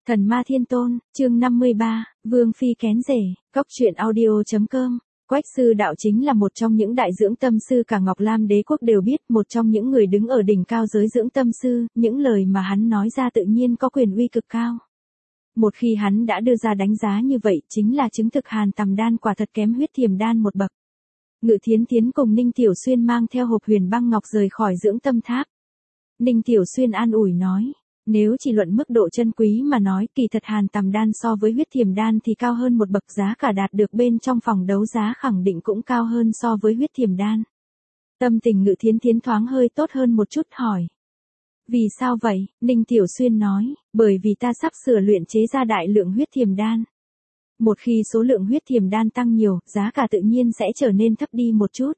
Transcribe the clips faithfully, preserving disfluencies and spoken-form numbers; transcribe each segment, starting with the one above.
Thần ma thiên tôn, chương năm mươi ba, Vương Phi kén rể, cóc truyện audio.com. Quách sư đạo chính là một trong những đại dưỡng tâm sư cả Ngọc Lam đế quốc đều biết, một trong những người đứng ở đỉnh cao giới dưỡng tâm sư, những lời mà hắn nói ra tự nhiên có quyền uy cực cao. Một khi hắn đã đưa ra đánh giá như vậy chính là chứng thực Hàn Tầm Đan quả thật kém huyết thiềm đan một bậc. Ngự Thiến Thiến cùng Ninh Tiểu Xuyên mang theo hộp huyền băng ngọc rời khỏi dưỡng tâm tháp. Ninh Tiểu Xuyên an ủi nói. Nếu chỉ luận mức độ chân quý mà nói, kỳ thật Hàn Tầm Đan so với huyết thiềm đan thì cao hơn một bậc, giá cả đạt được bên trong phòng đấu giá khẳng định cũng cao hơn so với huyết thiềm đan. Tâm tình Ngự Thiến Thiến thoáng hơi tốt hơn một chút, hỏi. Vì sao vậy? Ninh Tiểu Xuyên nói, bởi vì ta sắp sửa luyện chế ra đại lượng huyết thiềm đan. Một khi số lượng huyết thiềm đan tăng nhiều, giá cả tự nhiên sẽ trở nên thấp đi một chút.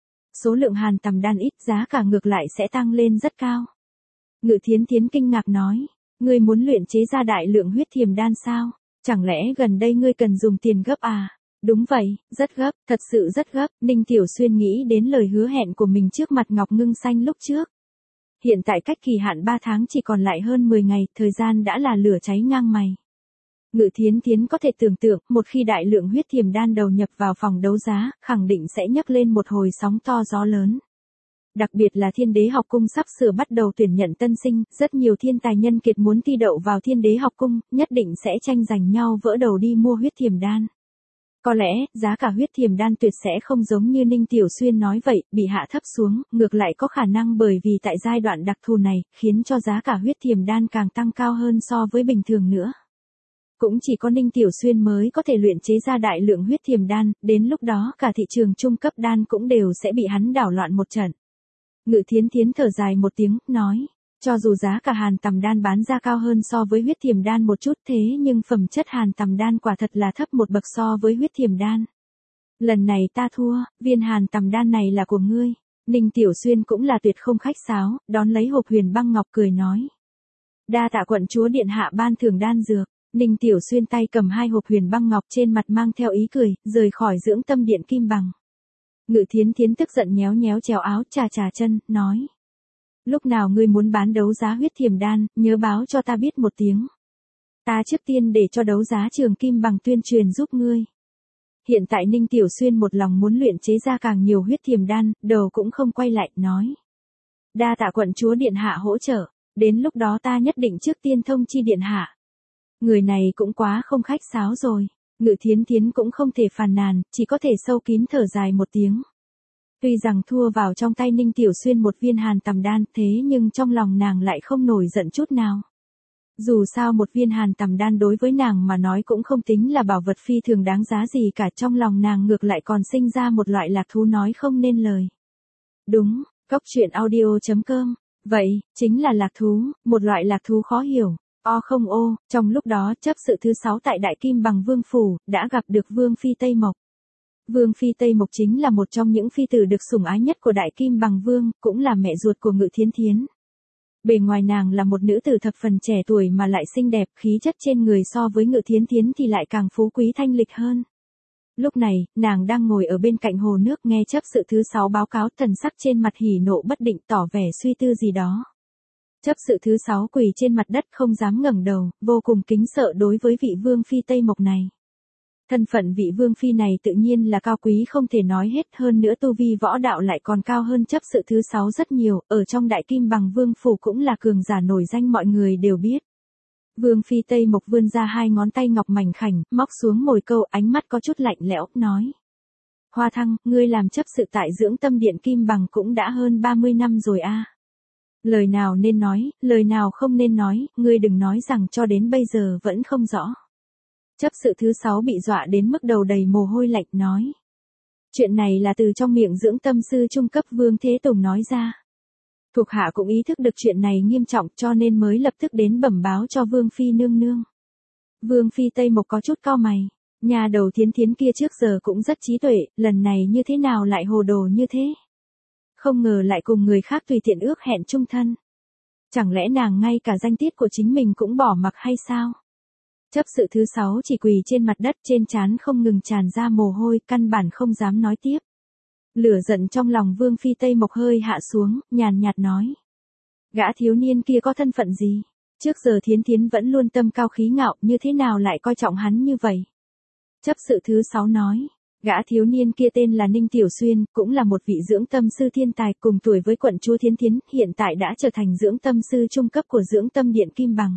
Số lượng Hàn Tầm Đan ít, giá cả ngược lại sẽ tăng lên rất cao. Ngự Thiến Thiến kinh ngạc nói, ngươi muốn luyện chế ra đại lượng huyết thiềm đan sao? Chẳng lẽ gần đây ngươi cần dùng tiền gấp à? Đúng vậy, rất gấp, thật sự rất gấp. Ninh Tiểu Xuyên nghĩ đến lời hứa hẹn của mình trước mặt Ngọc Ngưng Xanh lúc trước. Hiện tại cách kỳ hạn ba tháng chỉ còn lại hơn mười ngày, thời gian đã là lửa cháy ngang mày. Ngự Thiến Thiến có thể tưởng tượng, một khi đại lượng huyết thiềm đan đầu nhập vào phòng đấu giá, khẳng định sẽ nhấc lên một hồi sóng to gió lớn. Đặc biệt là Thiên Đế học cung sắp sửa bắt đầu tuyển nhận tân sinh, rất nhiều thiên tài nhân kiệt muốn thi đậu vào Thiên Đế học cung, nhất định sẽ tranh giành nhau vỡ đầu đi mua huyết thiềm đan. Có lẽ, giá cả huyết thiềm đan tuyệt sẽ không giống như Ninh Tiểu Xuyên nói vậy, bị hạ thấp xuống, ngược lại có khả năng bởi vì tại giai đoạn đặc thù này, khiến cho giá cả huyết thiềm đan càng tăng cao hơn so với bình thường nữa. Cũng chỉ có Ninh Tiểu Xuyên mới có thể luyện chế ra đại lượng huyết thiềm đan, đến lúc đó cả thị trường trung cấp đan cũng đều sẽ bị hắn đảo loạn một trận. Ngự Thiến Thiến thở dài một tiếng, nói, cho dù giá cả Hàn Tầm Đan bán ra cao hơn so với huyết thiềm đan một chút, thế nhưng phẩm chất Hàn Tầm Đan quả thật là thấp một bậc so với huyết thiềm đan. Lần này ta thua, viên Hàn Tầm Đan này là của ngươi. Ninh Tiểu Xuyên cũng là tuyệt không khách sáo, đón lấy hộp huyền băng ngọc cười nói. Đa tạ quận chúa điện hạ ban thưởng đan dược. Ninh Tiểu Xuyên tay cầm hai hộp huyền băng ngọc, trên mặt mang theo ý cười, rời khỏi dưỡng tâm điện Kim Bằng. Ngự Thiến Thiến tức giận nhéo nhéo chéo áo, chà chà chân, nói. Lúc nào ngươi muốn bán đấu giá huyết thiềm đan, nhớ báo cho ta biết một tiếng. Ta trước tiên để cho đấu giá trường Kim Bằng tuyên truyền giúp ngươi. Hiện tại Ninh Tiểu Xuyên một lòng muốn luyện chế ra càng nhiều huyết thiềm đan, đầu cũng không quay lại, nói. Đa tạ quận chúa điện hạ hỗ trợ, đến lúc đó ta nhất định trước tiên thông chi điện hạ. Người này cũng quá không khách sáo rồi. Ngự Thiến Thiến cũng không thể phàn nàn, chỉ có thể sâu kín thở dài một tiếng. Tuy rằng thua vào trong tay Ninh Tiểu Xuyên một viên Hàn Tầm Đan, thế nhưng trong lòng nàng lại không nổi giận chút nào. Dù sao một viên Hàn Tầm Đan đối với nàng mà nói cũng không tính là bảo vật phi thường đáng giá gì cả, trong lòng nàng ngược lại còn sinh ra một loại lạc thú nói không nên lời. Đúng, cóc truyện audio.com, vậy, chính là lạc thú, một loại lạc thú khó hiểu. O không ô, trong lúc đó chấp sự thứ sáu tại Đại Kim Bằng Vương Phủ, đã gặp được Vương Phi Tây Mộc. Vương Phi Tây Mộc chính là một trong những phi tử được sủng ái nhất của Đại Kim Bằng Vương, cũng là mẹ ruột của Ngự Thiến Thiến. Bề ngoài nàng là một nữ tử thập phần trẻ tuổi mà lại xinh đẹp, khí chất trên người so với Ngự Thiến Thiến thì lại càng phú quý thanh lịch hơn. Lúc này, nàng đang ngồi ở bên cạnh hồ nước nghe chấp sự thứ sáu báo cáo, thần sắc trên mặt hỉ nộ bất định, tỏ vẻ suy tư gì đó. Chấp sự thứ sáu quỳ trên mặt đất không dám ngẩng đầu, vô cùng kính sợ đối với vị Vương Phi Tây Mộc này. Thân phận vị Vương Phi này tự nhiên là cao quý không thể nói hết, hơn nữa tu vi võ đạo lại còn cao hơn chấp sự thứ sáu rất nhiều, ở trong Đại Kim Bằng Vương Phủ cũng là cường giả nổi danh mọi người đều biết. Vương Phi Tây Mộc vươn ra hai ngón tay ngọc mảnh khảnh, móc xuống mồi câu, ánh mắt có chút lạnh lẽo, nói. Hoa Thăng, ngươi làm chấp sự tại dưỡng tâm điện Kim Bằng cũng đã hơn ba mươi năm rồi a. Lời nào nên nói, lời nào không nên nói, ngươi đừng nói rằng cho đến bây giờ vẫn không rõ. Chấp sự thứ sáu bị dọa đến mức đầu đầy mồ hôi lạnh, nói. Chuyện này là từ trong miệng dưỡng tâm sư trung cấp Vương Thế Tùng nói ra. Thuộc hạ cũng ý thức được chuyện này nghiêm trọng cho nên mới lập tức đến bẩm báo cho Vương Phi nương nương. Vương Phi Tây Mộc có chút cau mày. Nhà đầu Thiến Thiến kia trước giờ cũng rất trí tuệ, lần này như thế nào lại hồ đồ như thế? Không ngờ lại cùng người khác tùy tiện ước hẹn chung thân. Chẳng lẽ nàng ngay cả danh tiết của chính mình cũng bỏ mặc hay sao? Chấp sự thứ sáu chỉ quỳ trên mặt đất, trên trán không ngừng tràn ra mồ hôi, căn bản không dám nói tiếp. Lửa giận trong lòng Vương Phi Tây Mộc hơi hạ xuống, nhàn nhạt nói. Gã thiếu niên kia có thân phận gì? Trước giờ Thiến Thiến vẫn luôn tâm cao khí ngạo, như thế nào lại coi trọng hắn như vậy? Chấp sự thứ sáu nói, gã thiếu niên kia tên là Ninh Tiểu Xuyên, cũng là một vị dưỡng tâm sư thiên tài cùng tuổi với quận chúa Thiến Thiến, hiện tại đã trở thành dưỡng tâm sư trung cấp của dưỡng tâm điện Kim Bằng.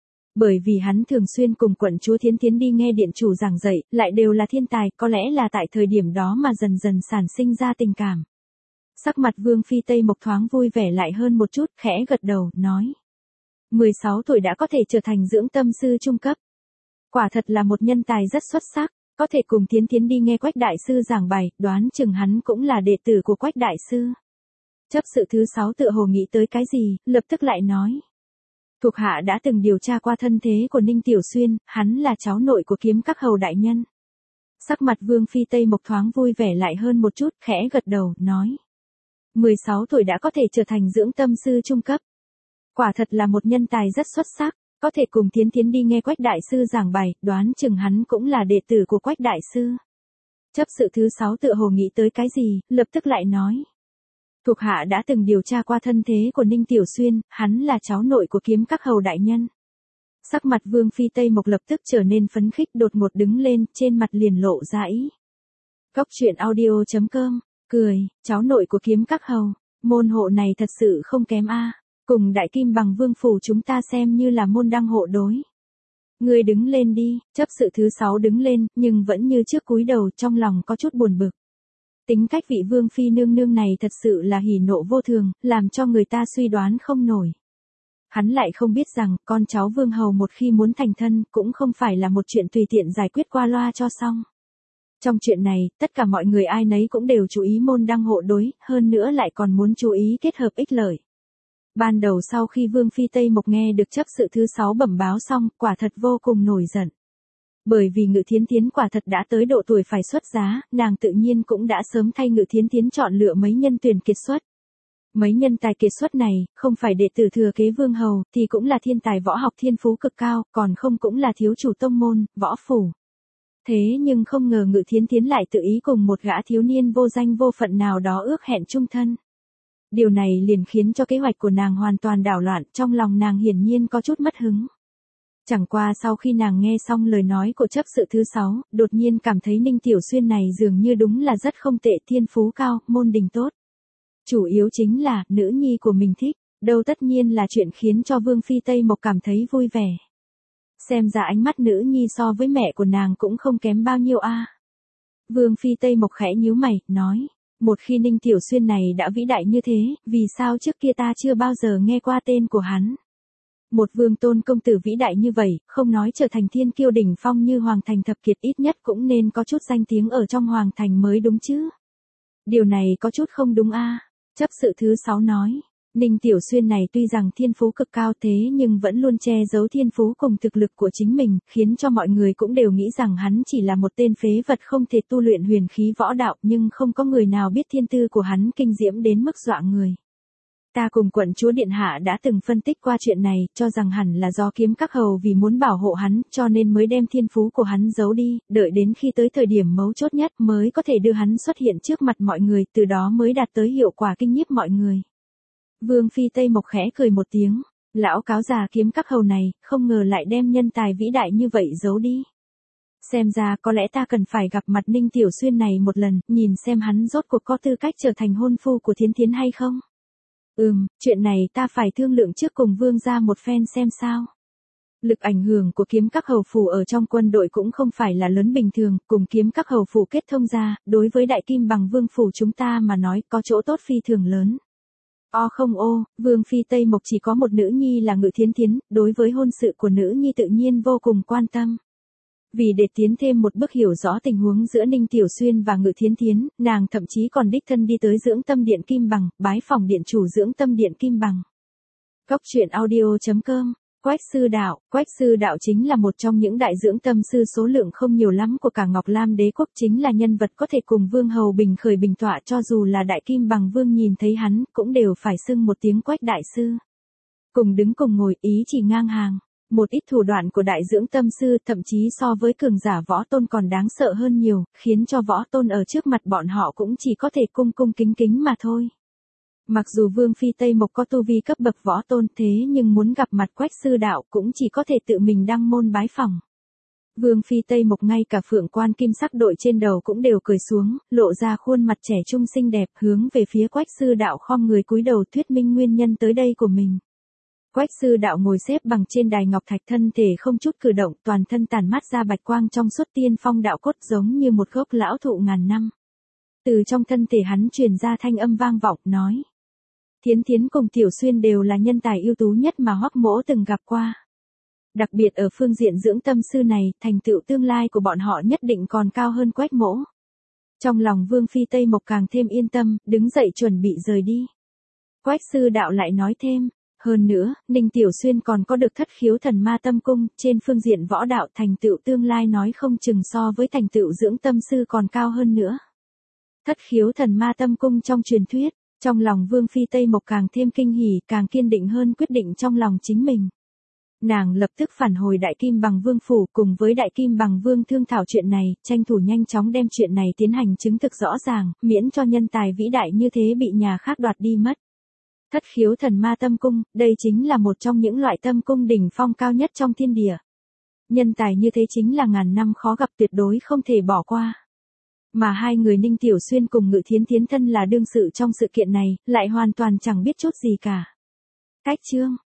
Bởi vì hắn thường xuyên cùng quận chúa Thiến Thiến đi nghe điện chủ giảng dạy, lại đều là thiên tài, có lẽ là tại thời điểm đó mà dần dần sản sinh ra tình cảm. Sắc mặt Vương Phi Tây Mộc thoáng vui vẻ lại hơn một chút, khẽ gật đầu, nói. mười sáu tuổi đã có thể trở thành dưỡng tâm sư trung cấp. Quả thật là một nhân tài rất xuất sắc, có thể cùng Thiến Thiến đi nghe Quách Đại Sư giảng bài, đoán chừng hắn cũng là đệ tử của Quách Đại Sư. Chấp sự thứ sáu tựa hồ nghĩ tới cái gì, lập tức lại nói. Thuộc hạ đã từng điều tra qua thân thế của Ninh Tiểu Xuyên, hắn là cháu nội của Kiếm Các Hầu đại nhân. Sắc mặt Vương Phi Tây Mộc thoáng vui vẻ lại hơn một chút, khẽ gật đầu, nói. mười sáu tuổi đã có thể trở thành dưỡng tâm sư trung cấp. Quả thật là một nhân tài rất xuất sắc, có thể cùng Thiến Thiến đi nghe Quách Đại Sư giảng bài, đoán chừng hắn cũng là đệ tử của Quách Đại Sư. Chấp sự thứ sáu tựa hồ nghĩ tới cái gì, lập tức lại nói. Thuộc hạ đã từng điều tra qua thân thế của Ninh Tiểu Xuyên, hắn là cháu nội của Kiếm Các Hầu đại nhân. Sắc mặt Vương Phi Tây Mộc lập tức trở nên phấn khích, đột ngột đứng lên, trên mặt liền lộ ra ý. Cốc truyện audio chấm com, cười, cháu nội của Kiếm Các Hầu, môn hộ này thật sự không kém a, cùng Đại Kim Bằng Vương phủ chúng ta xem như là môn đăng hộ đối. Ngươi đứng lên đi, chấp sự thứ sáu đứng lên, nhưng vẫn như trước cúi đầu, trong lòng có chút buồn bực. Tính cách vị Vương Phi nương nương này thật sự là hỉ nộ vô thường, làm cho người ta suy đoán không nổi. Hắn lại không biết rằng, con cháu Vương Hầu một khi muốn thành thân, cũng không phải là một chuyện tùy tiện giải quyết qua loa cho xong. Trong chuyện này, tất cả mọi người ai nấy cũng đều chú ý môn đăng hộ đối, hơn nữa lại còn muốn chú ý kết hợp ích lợi. Ban đầu sau khi Vương Phi Tây Mộc nghe được chấp sự thứ sáu bẩm báo xong, quả thật vô cùng nổi giận. Bởi vì Ngự Thiến Thiến quả thật đã tới độ tuổi phải xuất giá, nàng tự nhiên cũng đã sớm thay Ngự Thiến Thiến chọn lựa mấy nhân tuyển kiệt xuất. Mấy nhân tài kiệt xuất này, không phải đệ tử thừa kế Vương Hầu, thì cũng là thiên tài võ học thiên phú cực cao, còn không cũng là thiếu chủ tông môn, võ phủ. Thế nhưng không ngờ Ngự Thiến Thiến lại tự ý cùng một gã thiếu niên vô danh vô phận nào đó ước hẹn chung thân. Điều này liền khiến cho kế hoạch của nàng hoàn toàn đảo loạn, trong lòng nàng hiển nhiên có chút mất hứng. Chẳng qua sau khi nàng nghe xong lời nói của chấp sự thứ sáu, đột nhiên cảm thấy Ninh Tiểu Xuyên này dường như đúng là rất không tệ, thiên phú cao, môn đình tốt. Chủ yếu chính là, nữ nhi của mình thích, đâu tất nhiên là chuyện khiến cho Vương Phi Tây Mộc cảm thấy vui vẻ. Xem ra ánh mắt nữ nhi so với mẹ của nàng cũng không kém bao nhiêu a. Vương Phi Tây Mộc khẽ nhíu mày, nói, một khi Ninh Tiểu Xuyên này đã vĩ đại như thế, vì sao trước kia ta chưa bao giờ nghe qua tên của hắn? Một vương tôn công tử vĩ đại như vậy, không nói trở thành thiên kiêu đỉnh phong như Hoàng Thành Thập Kiệt, ít nhất cũng nên có chút danh tiếng ở trong Hoàng Thành mới đúng chứ. Điều này có chút không đúng a. Chấp sự thứ sáu nói, Ninh Tiểu Xuyên này tuy rằng thiên phú cực cao thế nhưng vẫn luôn che giấu thiên phú cùng thực lực của chính mình, khiến cho mọi người cũng đều nghĩ rằng hắn chỉ là một tên phế vật không thể tu luyện huyền khí võ đạo, nhưng không có người nào biết thiên tư của hắn kinh diễm đến mức dọa người. Ta cùng quận chúa điện hạ đã từng phân tích qua chuyện này, cho rằng hẳn là do Kiếm Các Hầu vì muốn bảo hộ hắn, cho nên mới đem thiên phú của hắn giấu đi, đợi đến khi tới thời điểm mấu chốt nhất mới có thể đưa hắn xuất hiện trước mặt mọi người, từ đó mới đạt tới hiệu quả kinh nhiếp mọi người. Vương Phi Tây Mộc khẽ cười một tiếng, lão cáo già Kiếm Các Hầu này, không ngờ lại đem nhân tài vĩ đại như vậy giấu đi. Xem ra có lẽ ta cần phải gặp mặt Ninh Tiểu Xuyên này một lần, nhìn xem hắn rốt cuộc có tư cách trở thành hôn phu của Thiến Thiến hay không. Ừm, chuyện này ta phải thương lượng trước cùng Vương gia một phen xem sao. Lực ảnh hưởng của Kiếm Các Hầu phủ ở trong quân đội cũng không phải là lớn bình thường, cùng Kiếm Các Hầu phủ kết thông ra, đối với Đại Kim Bằng Vương phủ chúng ta mà nói có chỗ tốt phi thường lớn. O không ô, Vương Phi Tây Mộc chỉ có một nữ nhi là Ngự Thiến Thiến, đối với hôn sự của nữ nhi tự nhiên vô cùng quan tâm. Vì để tiến thêm một bước hiểu rõ tình huống giữa Ninh Tiểu Xuyên và Ngự Thiến Thiến, nàng thậm chí còn đích thân đi tới dưỡng tâm điện Kim Bằng, bái phòng điện chủ dưỡng tâm điện Kim Bằng. Cốc truyện audio chấm com, Quách Sư Đạo, Quách Sư Đạo chính là một trong những đại dưỡng tâm sư số lượng không nhiều lắm của cả Ngọc Lam đế quốc, chính là nhân vật có thể cùng Vương Hầu bình khởi bình tọa, cho dù là Đại Kim Bằng Vương nhìn thấy hắn, cũng đều phải xưng một tiếng Quách Đại Sư. Cùng đứng cùng ngồi, ý chỉ ngang hàng. Một ít thủ đoạn của đại dưỡng tâm sư thậm chí so với cường giả võ tôn còn đáng sợ hơn nhiều, khiến cho võ tôn ở trước mặt bọn họ cũng chỉ có thể cung cung kính kính mà thôi. Mặc dù Vương Phi Tây Mộc có tu vi cấp bậc võ tôn thế nhưng muốn gặp mặt Quách sư đạo cũng chỉ có thể tự mình đăng môn bái phỏng. Vương Phi Tây Mộc ngay cả phượng quan kim sắc đội trên đầu cũng đều cởi xuống, lộ ra khuôn mặt trẻ trung xinh đẹp hướng về phía Quách sư đạo khom người cúi đầu thuyết minh nguyên nhân tới đây của mình. Quách sư đạo ngồi xếp bằng trên đài ngọc thạch thân thể không chút cử động, toàn thân tản mát ra bạch quang trong suốt tiên phong đạo cốt giống như một gốc lão thụ ngàn năm. Từ trong thân thể hắn truyền ra thanh âm vang vọng nói. Thiến Thiến cùng Tiểu Xuyên đều là nhân tài ưu tú nhất mà Hoắc Mỗ từng gặp qua. Đặc biệt ở phương diện dưỡng tâm sư này, thành tựu tương lai của bọn họ nhất định còn cao hơn Quách Mỗ. Trong lòng Vương Phi Tây Mộc càng thêm yên tâm, đứng dậy chuẩn bị rời đi. Quách sư đạo lại nói thêm, hơn nữa, Ninh Tiểu Xuyên còn có được thất khiếu thần ma tâm cung, trên phương diện võ đạo thành tựu tương lai nói không chừng so với thành tựu dưỡng tâm sư còn cao hơn nữa. Thất khiếu thần ma tâm cung trong truyền thuyết, trong lòng Vương Phi Tây Mộc càng thêm kinh hỉ, càng kiên định hơn quyết định trong lòng chính mình. Nàng lập tức phản hồi Đại Kim Bằng Vương phủ cùng với Đại Kim Bằng Vương thương thảo chuyện này, tranh thủ nhanh chóng đem chuyện này tiến hành chứng thực rõ ràng, miễn cho nhân tài vĩ đại như thế bị nhà khác đoạt đi mất. Thất khiếu thần ma tâm cung, đây chính là một trong những loại tâm cung đỉnh phong cao nhất trong thiên địa. Nhân tài như thế chính là ngàn năm khó gặp, tuyệt đối không thể bỏ qua. Mà hai người Ninh Tiểu Xuyên cùng Ngự Thiến Thiến thân là đương sự trong sự kiện này, lại hoàn toàn chẳng biết chút gì cả. Cách chương